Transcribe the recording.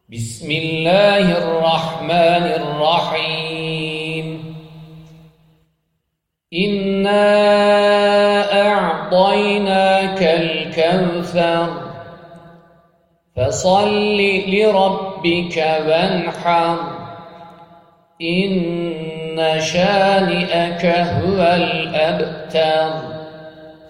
بسم الله الرحمن الرحيم. إنا أعطيناك الكوثر فصل لربك وانحر إن شانئك هو الأبتر.